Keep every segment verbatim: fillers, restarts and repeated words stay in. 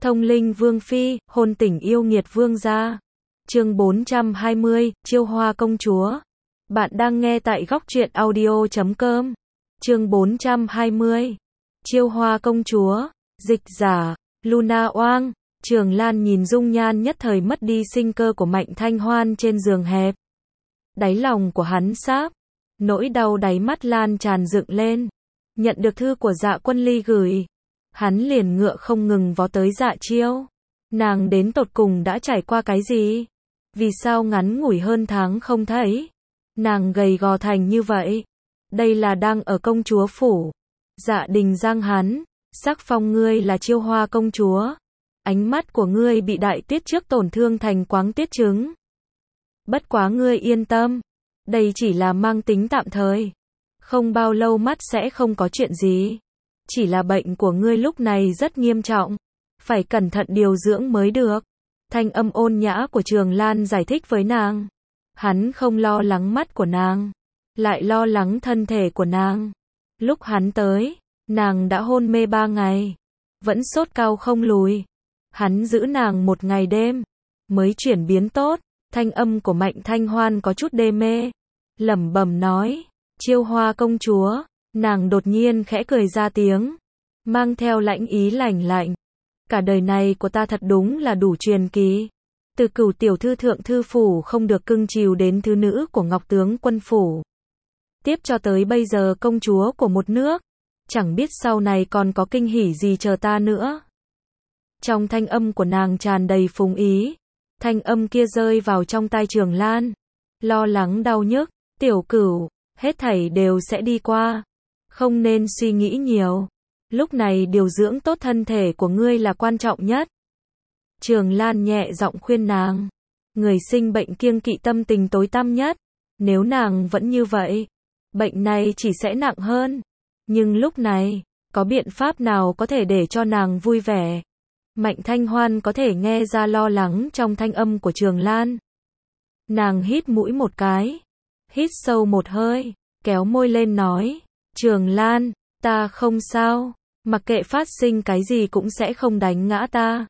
Thông linh vương phi, hôn tình yêu nghiệt vương gia. Chương bốn trăm hai mươi, Chiêu Hoa công chúa. Bạn đang nghe tại góc truyện audio chấm com. Chương bốn trăm hai mươi. Chiêu Hoa công chúa. Dịch giả, Luna Oang. Trường Lan nhìn dung nhan nhất thời mất đi sinh cơ của Mạnh Thanh Hoan trên giường hẹp. Đáy lòng của hắn xáp, nỗi đau đáy mắt lan tràn dựng lên. Nhận được thư của Dạ Quân Ly gửi, hắn liền ngựa không ngừng vó tới Dạ Chiêu. Nàng đến tột cùng đã trải qua cái gì? Vì sao ngắn ngủi hơn tháng không thấy nàng gầy gò thành như vậy? Đây là đang ở công chúa phủ Dạ Đình Giang hắn, sắc phong ngươi là Chiêu Hoa công chúa. Ánh mắt của ngươi bị đại tiết trước tổn thương thành quáng tiết trứng. Bất quá ngươi yên tâm, đây chỉ là mang tính tạm thời. Không bao lâu mắt sẽ không có chuyện gì. Chỉ là bệnh của ngươi lúc này rất nghiêm trọng, phải cẩn thận điều dưỡng mới được. Thanh âm ôn nhã của Trường Lan giải thích với nàng. Hắn không lo lắng mắt của nàng, lại lo lắng thân thể của nàng. Lúc hắn tới, nàng đã hôn mê ba ngày, vẫn sốt cao không lùi. Hắn giữ nàng một ngày đêm, mới chuyển biến tốt. Thanh âm của Mạnh Thanh Hoan có chút đê mê, lẩm bẩm nói, Chiêu Hoa công chúa. Nàng đột nhiên khẽ cười ra tiếng, mang theo lãnh ý lạnh lạnh. Cả đời này của ta thật đúng là đủ truyền kỳ. Từ Cửu tiểu thư thượng thư phủ không được cưng chiều đến thứ nữ của Ngọc tướng quân phủ, tiếp cho tới bây giờ công chúa của một nước, chẳng biết sau này còn có kinh hỉ gì chờ ta nữa. Trong thanh âm của nàng tràn đầy phúng ý. Thanh âm kia rơi vào trong tai Trường Lan, lo lắng đau nhức. Tiểu Cửu, hết thảy đều sẽ đi qua, không nên suy nghĩ nhiều. Lúc này điều dưỡng tốt thân thể của ngươi là quan trọng nhất. Trường Lan nhẹ giọng khuyên nàng. Người sinh bệnh kiêng kỵ tâm tình tối tăm nhất. Nếu nàng vẫn như vậy, bệnh này chỉ sẽ nặng hơn. Nhưng lúc này, có biện pháp nào có thể để cho nàng vui vẻ? Mạnh Thanh Hoan có thể nghe ra lo lắng trong thanh âm của Trường Lan. Nàng hít mũi một cái, hít sâu một hơi, kéo môi lên nói, Trường Lan, ta không sao, mặc kệ phát sinh cái gì cũng sẽ không đánh ngã ta.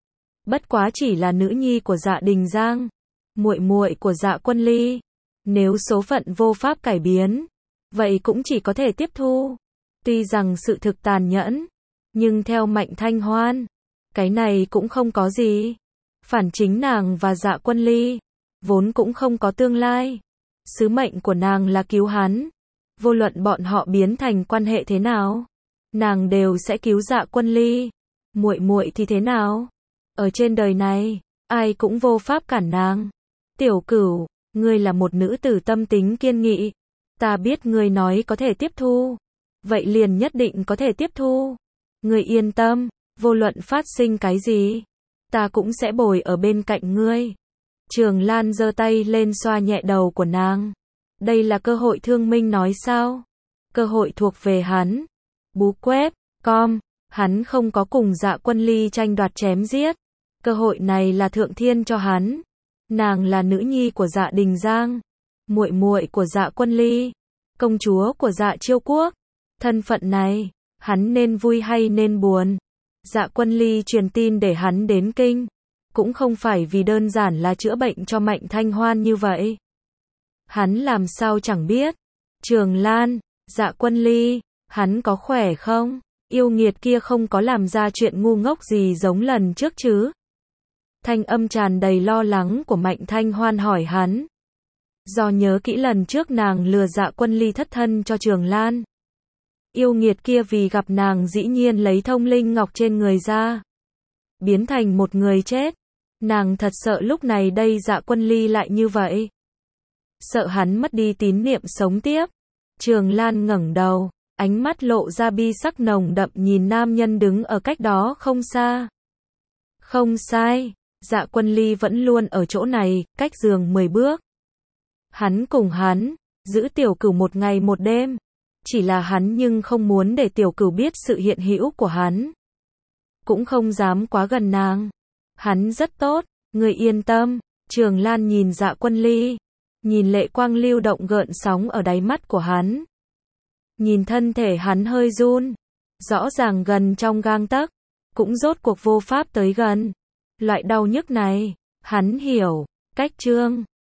Bất quá chỉ là nữ nhi của Dạ Đình Giang, muội muội của Dạ Quân Ly. Nếu số phận vô pháp cải biến, vậy cũng chỉ có thể tiếp thu. Tuy rằng sự thực tàn nhẫn, nhưng theo Mạnh Thanh Hoan, cái này cũng không có gì. Phản chính nàng và Dạ Quân Ly vốn cũng không có tương lai. Sứ mệnh của nàng là cứu hắn. Vô luận bọn họ biến thành quan hệ thế nào, nàng đều sẽ cứu Dạ Quân Ly. Muội muội thì thế nào? Ở trên đời này, ai cũng vô pháp cản nàng. Tiểu Cửu, ngươi là một nữ tử tâm tính kiên nghị. Ta biết ngươi nói có thể tiếp thu, vậy liền nhất định có thể tiếp thu. Ngươi yên tâm, vô luận phát sinh cái gì, ta cũng sẽ bồi ở bên cạnh ngươi. Trường Lan giơ tay lên xoa nhẹ đầu của nàng. Đây là cơ hội thương minh nói sao? Cơ hội thuộc về hắn. Bú quét, com, hắn không có cùng Dạ Quân Ly tranh đoạt chém giết. Cơ hội này là thượng thiên cho hắn. Nàng là nữ nhi của Dạ Đình Giang, muội muội của Dạ Quân Ly, công chúa của Dạ Chiêu quốc. Thân phận này, hắn nên vui hay nên buồn? Dạ Quân Ly truyền tin để hắn đến kinh, cũng không phải vì đơn giản là chữa bệnh cho Mạnh Thanh Hoan như vậy. Hắn làm sao chẳng biết. Trường Lan, Dạ Quân Ly, hắn có khỏe không? Yêu nghiệt kia không có làm ra chuyện ngu ngốc gì giống lần trước chứ? Thanh âm tràn đầy lo lắng của Mạnh Thanh Hoan hỏi hắn. Do nhớ kỹ lần trước nàng lừa Dạ Quân Ly thất thân cho Trường Lan. Yêu nghiệt kia vì gặp nàng dĩ nhiên lấy thông linh ngọc trên người ra, biến thành một người chết. Nàng thật sợ lúc này đây Dạ Quân Ly lại như vậy. Sợ hắn mất đi tín niệm sống tiếp. Trường Lan ngẩng đầu, ánh mắt lộ ra bi sắc nồng đậm nhìn nam nhân đứng ở cách đó không xa. Không sai, Dạ Quân Ly vẫn luôn ở chỗ này, cách giường mười bước. Hắn cùng hắn giữ Tiểu Cửu một ngày một đêm. Chỉ là hắn nhưng không muốn để Tiểu Cửu biết sự hiện hữu của hắn, cũng không dám quá gần nàng. Hắn rất tốt, người yên tâm. Trường Lan nhìn Dạ Quân Ly, nhìn lệ quang lưu động gợn sóng ở đáy mắt của hắn, nhìn thân thể hắn hơi run, rõ ràng gần trong gang tấc. cũng rốt cuộc vô pháp tới gần. Loại đau nhức này, hắn hiểu. Cách Trương